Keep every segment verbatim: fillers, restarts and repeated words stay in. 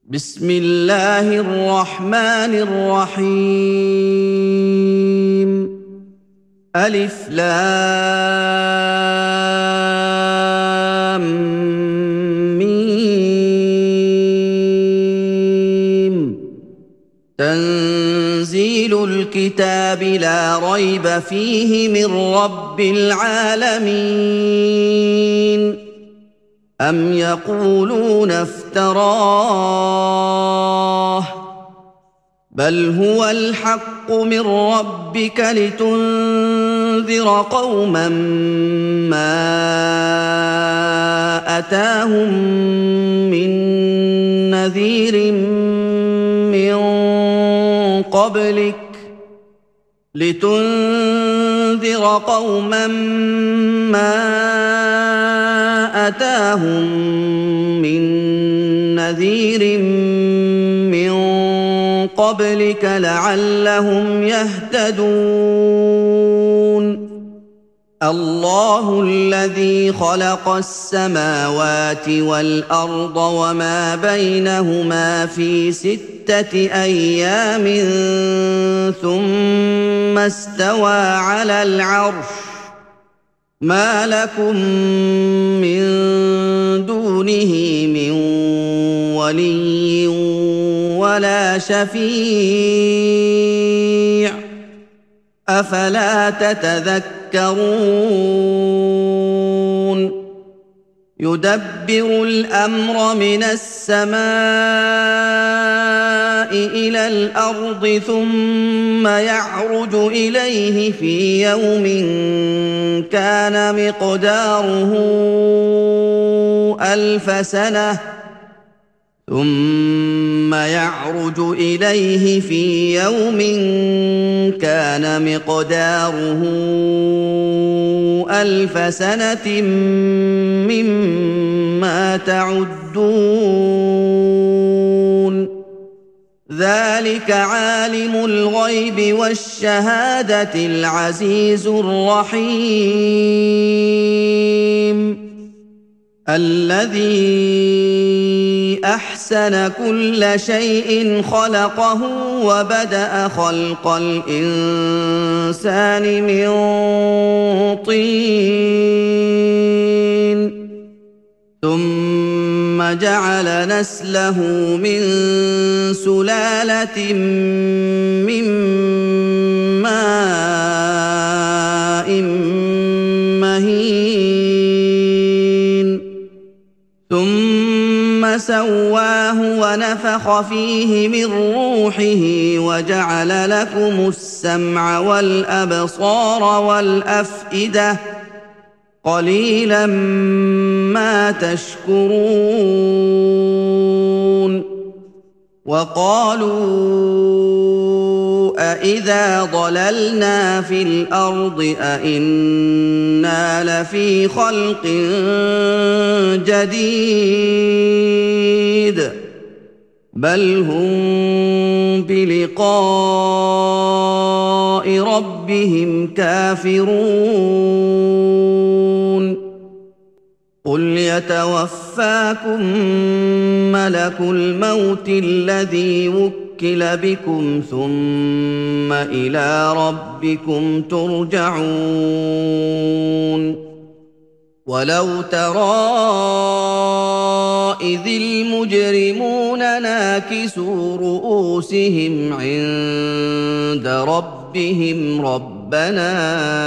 بسم الله الرحمن الرحيم. ألف لام ميم. تنزيل الكتاب لا ريب فيه من رب العالمين. أم يقولون افتراه بل هو الحق من ربك لتنذر قوما ما أتاهم من نذير من قبلك لتنذر قوما ما أتاهم من نذير من قبلك لعلهم يهتدون. الله الذي خلق السماوات والأرض وما بينهما في ستة أيام ثم استوى على العرش. ما لكم من دونه من ولي ولا شفيع أفلا تتذكرون. يدبر الأمر من السماء إلى الأرض ثم يعرج إليه في يوم كان مقداره ألف سنة ثم يعرج إليه في يوم كان مقداره ألف سنة مما تعدون. ذلك عالم الغيب والشهادة العزيز الرحيم. الذي أحسن كل شيء خلقه وبدأ خلق الإنسان من طين ثم جعل نسله من سلالة من ماء مهين ثم سواه ونفخ فيه من روحه وجعل لكم السمع والأبصار والأفئدة قليلا ما تشكرون. وقالوا أإذا ضللنا في الأرض أإنا لفي خلق جديد بل هم بلقاء ربهم كافرون. قل يتوفاكم ملك الموت الذي وكل بكم ثم إلى ربكم ترجعون. ولو ترى إذ المجرمون ناكسوا رؤوسهم عند ربهم ربنا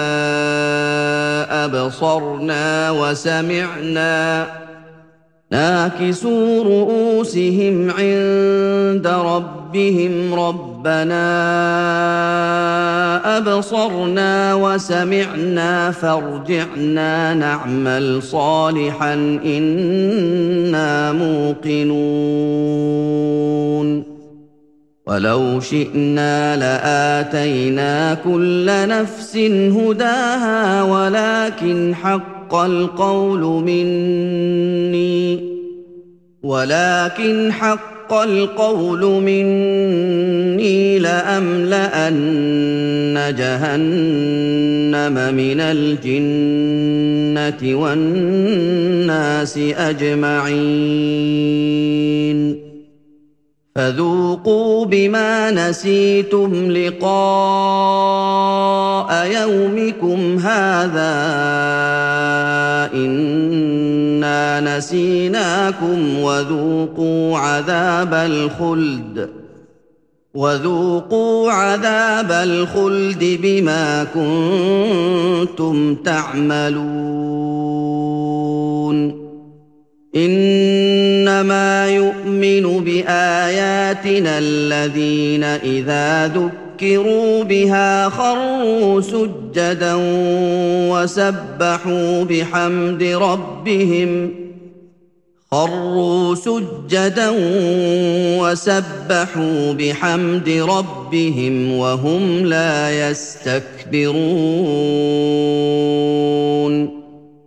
أبصرنا وسمعنا ناكسوا رؤوسهم عند ربهم ربنا أبصرنا وسمعنا فارجعنا نعمل صالحا إنا موقنون. ولو شئنا لآتينا كل نفس هداها ولكن حق القول مني ولكن حق القول مني لأملأن جهنم من الجنة والناس أجمعين. فذوقوا بما نسيتم لقاء يومكم هذا إنا نسيناكم وذوقوا عذاب الخلد وذوقوا عذاب الخلد بما كنتم تعملون إنما يؤمن بآياتنا الذين إذا ذكروا بها خروا سجدا وسبحوا بحمد ربهم خروا سجدا وسبحوا بحمد ربهم وهم لا يستكبرون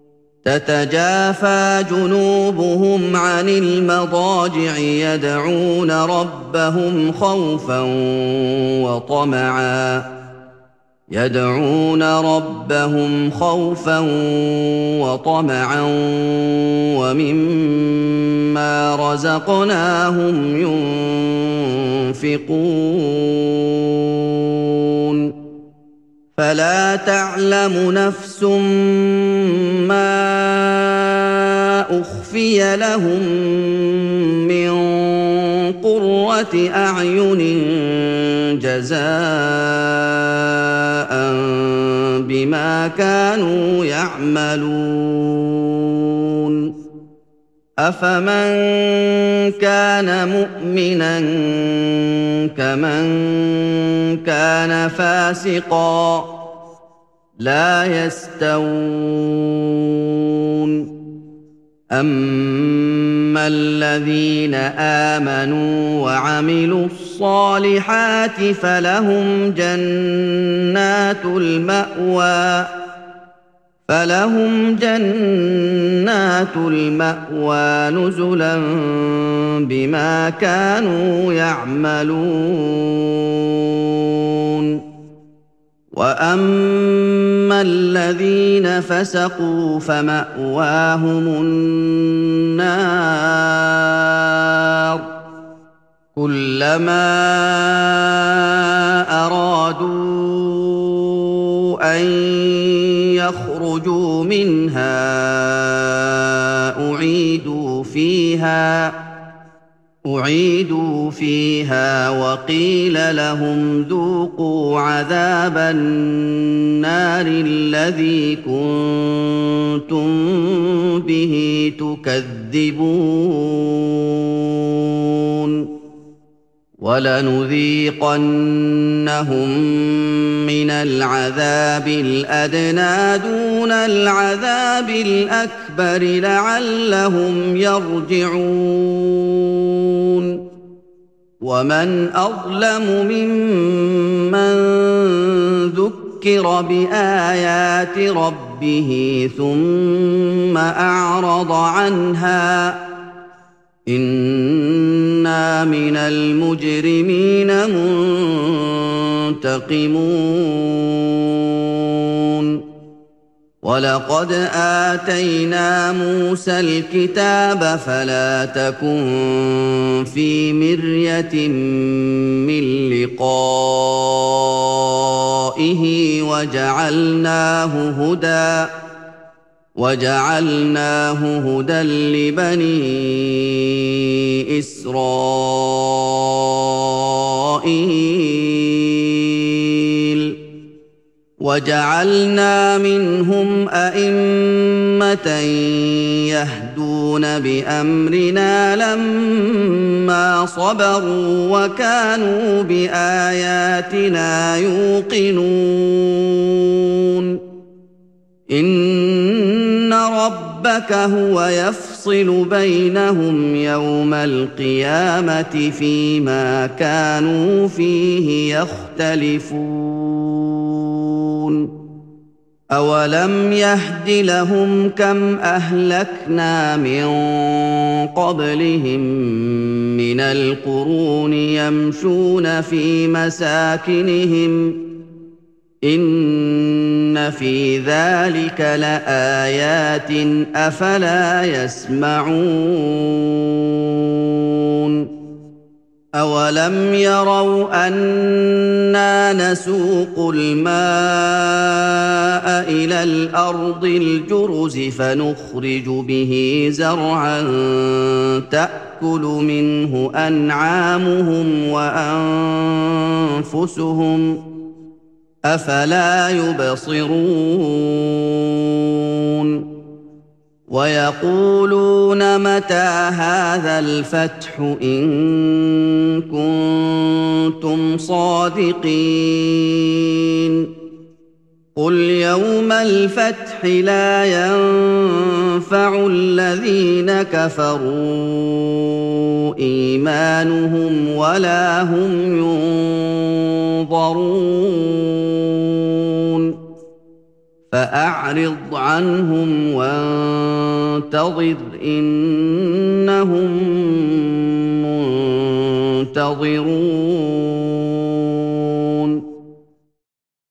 تتجافى جنوبهم عن المضاجع يدعون ربهم خوفا وطمعا يدعون ربهم خوفا وطمعا ومما رزقناهم ينفقون فلا تعلم نفس ما أخفي لهم من قرة أعين جزاء بما كانوا يعملون أفمن كان مؤمنا كمن كان فاسقا لا يستوون أما الذين آمنوا وعملوا الصالحات فلهم جنات المأوى فلهم جنات المأوى نزلا بما كانوا يعملون وأما الذين فسقوا فمأواهم النار كلما أرادوا أن يخرجوا منها أعيدوا فيها أعيدوا فيها وقيل لهم ذوقوا عذاب النار الذي كنتم به تكذبون ولنذيقنهم من العذاب الأدنى دون العذاب الأكبر لعلهم يرجعون ومن أظلم ممن ذكر بآيات ربه ثم أعرض عنها إنا من المجرمين منتقمون ولقد آتينا موسى الكتاب فلا تكن في مرية من لقائه وجعلناه هدى وجعلناه هدى لبني إسرائيل وجعلنا منهم أئمة يهدون بأمرنا لما صبروا وكانوا بآياتنا يوقنون إن ربك هو يفصل بينهم يوم القيامة فيما كانوا فيه يختلفون أولم يهد لهم كم أهلكنا من قبلهم من القرون يمشون في مساكنهم إن في ذلك لآيات أفلا يسمعون أَوَلَمْ يَرَوْا أَنَّا نَسُوقُ الْمَاءَ إِلَى الْأَرْضِ الْجُرُزِ فَنُخْرِجُ بِهِ زَرْعًا تَأْكُلُ مِنْهُ أَنْعَامُهُمْ وَأَنفُسُهُمْ ۖ أَفَلَا يُبْصِرُونَ وَيَقُولُونَ مَتَىٰ هَٰذَا الْفَتْحُ إِن كُنتُمْ صَادِقِينَ قُلْ يَوْمَ الْفَتْحِ لَا يَنفَعُ الَّذِينَ كَفَرُوا إِيمَانُهُمْ وَلَا هُمْ يُنظَرُونَ فَأَعْرِضْ عَنْهُمْ وَانتَظِرْ إِنَّهُم مُّنتَظِرُونَ